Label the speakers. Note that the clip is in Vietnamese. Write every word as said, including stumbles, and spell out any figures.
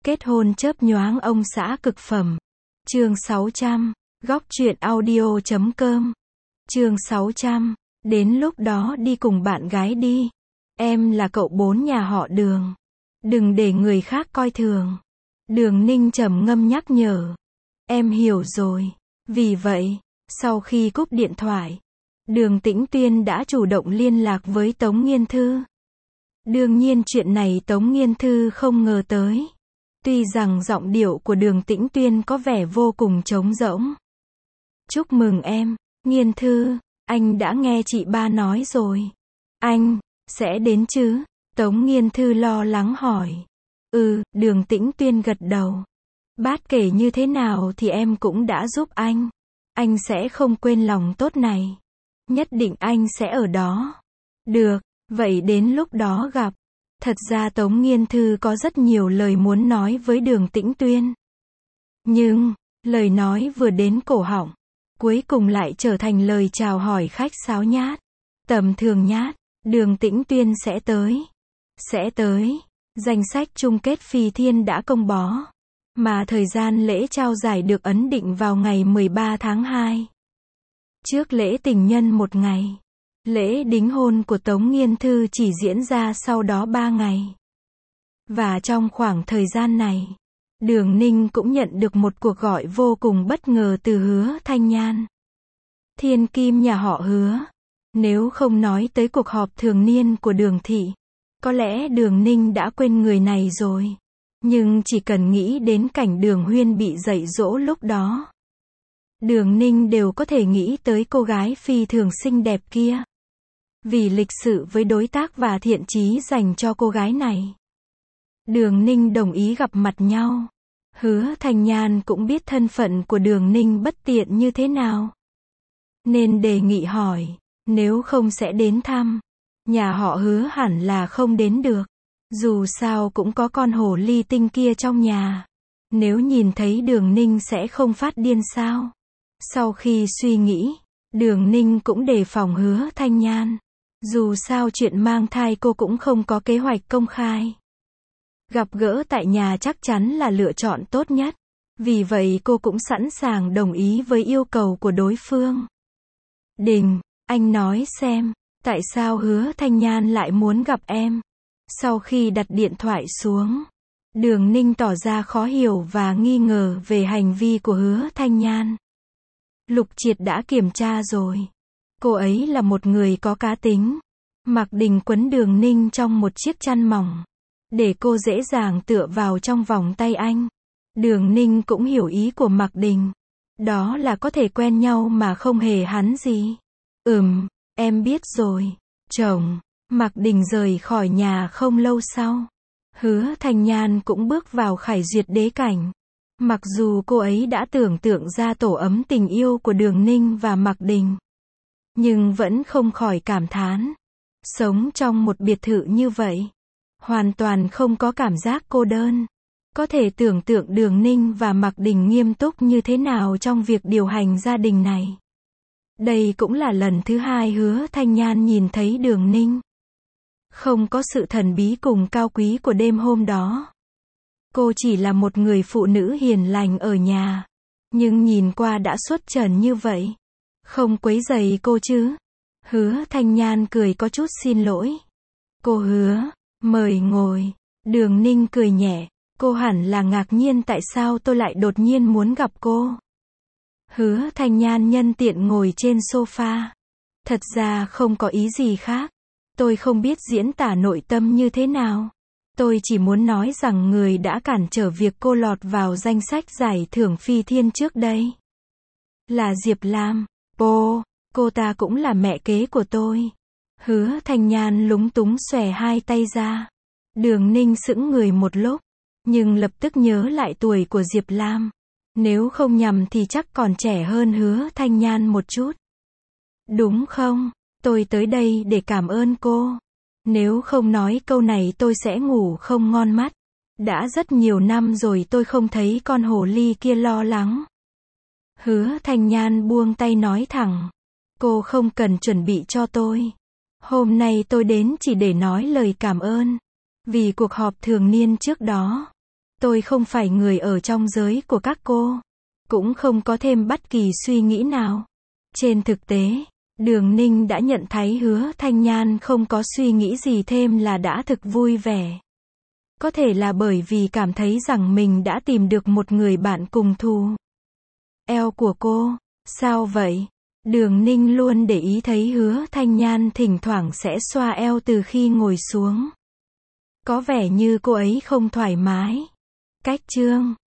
Speaker 1: Kết hôn chớp nhoáng ông xã cực phẩm. Chương sáu trăm. Góc truyện audio chấm com. Chương sáu trăm. Đến lúc đó đi cùng bạn gái đi. Em là cậu bốn nhà họ Đường. Đừng để người khác coi thường. Đường Ninh trầm ngâm nhắc nhở. Em hiểu rồi. Vì vậy, sau khi cúp điện thoại, Đường Tĩnh Tuyên đã chủ động liên lạc với Tống Nghiên Thư. Đương nhiên chuyện này Tống Nghiên Thư không ngờ tới. Tuy rằng giọng điệu của Đường Tĩnh Tuyên có vẻ vô cùng trống rỗng. Chúc mừng em, Nghiên Thư, anh đã nghe chị ba nói rồi. Anh, sẽ đến chứ? Tống Nghiên Thư lo lắng hỏi. Ừ, Đường Tĩnh Tuyên gật đầu. Bát kể như thế nào thì em cũng đã giúp anh. Anh sẽ không quên lòng tốt này. Nhất định anh sẽ ở đó. Được, vậy đến lúc đó gặp. Thật ra Tống Nghiên Thư có rất nhiều lời muốn nói với Đường Tĩnh Tuyên. Nhưng, lời nói vừa đến cổ họng, cuối cùng lại trở thành lời chào hỏi khách sáo nhát. Tầm thường nhát, Đường Tĩnh Tuyên sẽ tới. Sẽ tới. Danh sách chung kết phi thiên đã công bố. Mà thời gian lễ trao giải được ấn định vào ngày mười ba tháng hai. Trước lễ tình nhân một ngày. Lễ đính hôn của Tống Nghiên Thư chỉ diễn ra sau đó ba ngày. Và trong khoảng thời gian này, Đường Ninh cũng nhận được một cuộc gọi vô cùng bất ngờ từ Hứa Thanh Nhan. Thiên kim nhà họ Hứa. Nếu không nói tới cuộc họp thường niên của Đường thị, có lẽ Đường Ninh đã quên người này rồi. Nhưng chỉ cần nghĩ đến cảnh Đường Huyên bị dạy dỗ lúc đó, Đường Ninh đều có thể nghĩ tới cô gái phi thường xinh đẹp kia. Vì lịch sự với đối tác và thiện chí dành cho cô gái này, Đường Ninh đồng ý gặp mặt nhau. Hứa Thanh Nhan cũng biết thân phận của Đường Ninh bất tiện như thế nào, nên đề nghị hỏi, nếu không sẽ đến thăm. Nhà họ Hứa hẳn là không đến được. Dù sao cũng có con hổ ly tinh kia trong nhà. Nếu nhìn thấy Đường Ninh sẽ không phát điên sao? Sau khi suy nghĩ, Đường Ninh cũng đề phòng Hứa Thanh Nhan. Dù sao chuyện mang thai cô cũng không có kế hoạch công khai. Gặp gỡ tại nhà chắc chắn là lựa chọn tốt nhất. Vì vậy cô cũng sẵn sàng đồng ý với yêu cầu của đối phương. Đình, anh nói xem, tại sao Hứa Thanh Nhan lại muốn gặp em? Sau khi đặt điện thoại xuống, Đường Ninh tỏ ra khó hiểu và nghi ngờ về hành vi của Hứa Thanh Nhan. Lục Triệt đã kiểm tra rồi. Cô ấy là một người có cá tính. Mạc Đình quấn Đường Ninh trong một chiếc chăn mỏng, để cô dễ dàng tựa vào trong vòng tay anh. Đường Ninh cũng hiểu ý của Mạc Đình. Đó là có thể quen nhau mà không hề hắn gì. Ừm, em biết rồi. Chồng. Mạc Đình rời khỏi nhà không lâu sau. Hứa Thanh Nhan cũng bước vào Khải Duyệt đế cảnh. Mặc dù cô ấy đã tưởng tượng ra tổ ấm tình yêu của Đường Ninh và Mạc Đình, nhưng vẫn không khỏi cảm thán. Sống trong một biệt thự như vậy, hoàn toàn không có cảm giác cô đơn. Có thể tưởng tượng Đường Ninh và Mạc Đình nghiêm túc như thế nào trong việc điều hành gia đình này. Đây cũng là lần thứ hai Hứa Thanh Nhan nhìn thấy Đường Ninh. Không có sự thần bí cùng cao quý của đêm hôm đó. Cô chỉ là một người phụ nữ hiền lành ở nhà. Nhưng nhìn qua đã xuất trần như vậy. Không quấy rầy cô chứ? Hứa Thanh Nhan cười có chút xin lỗi. Cô Hứa, mời ngồi. Đường Ninh cười nhẹ. Cô hẳn là ngạc nhiên tại sao tôi lại đột nhiên muốn gặp cô. Hứa Thanh Nhan nhân tiện ngồi trên sofa. Thật ra không có ý gì khác. Tôi không biết diễn tả nội tâm như thế nào. Tôi chỉ muốn nói rằng người đã cản trở việc cô lọt vào danh sách giải thưởng phi thiên trước đây là Diệp Lam. Cô, cô ta cũng là mẹ kế của tôi. Hứa Thanh Nhan lúng túng xòe hai tay ra. Đường Ninh sững người một lúc, nhưng lập tức nhớ lại tuổi của Diệp Lam. Nếu không nhầm thì chắc còn trẻ hơn Hứa Thanh Nhan một chút. Đúng không? Tôi tới đây để cảm ơn cô. Nếu không nói câu này tôi sẽ ngủ không ngon mắt. Đã rất nhiều năm rồi tôi không thấy con hồ ly kia lo lắng. Hứa Thanh Nhan buông tay nói thẳng. Cô không cần chuẩn bị cho tôi. Hôm nay tôi đến chỉ để nói lời cảm ơn. Vì cuộc họp thường niên trước đó. Tôi không phải người ở trong giới của các cô. Cũng không có thêm bất kỳ suy nghĩ nào. Trên thực tế, Đường Ninh đã nhận thấy Hứa Thanh Nhan không có suy nghĩ gì thêm là đã thực vui vẻ. Có thể là bởi vì cảm thấy rằng mình đã tìm được một người bạn cùng thù. Eo của cô, sao vậy? Đường Ninh luôn để ý thấy Hứa Thanh Nhan thỉnh thoảng sẽ xoa eo từ khi ngồi xuống. Có vẻ như cô ấy không thoải mái. Cách chương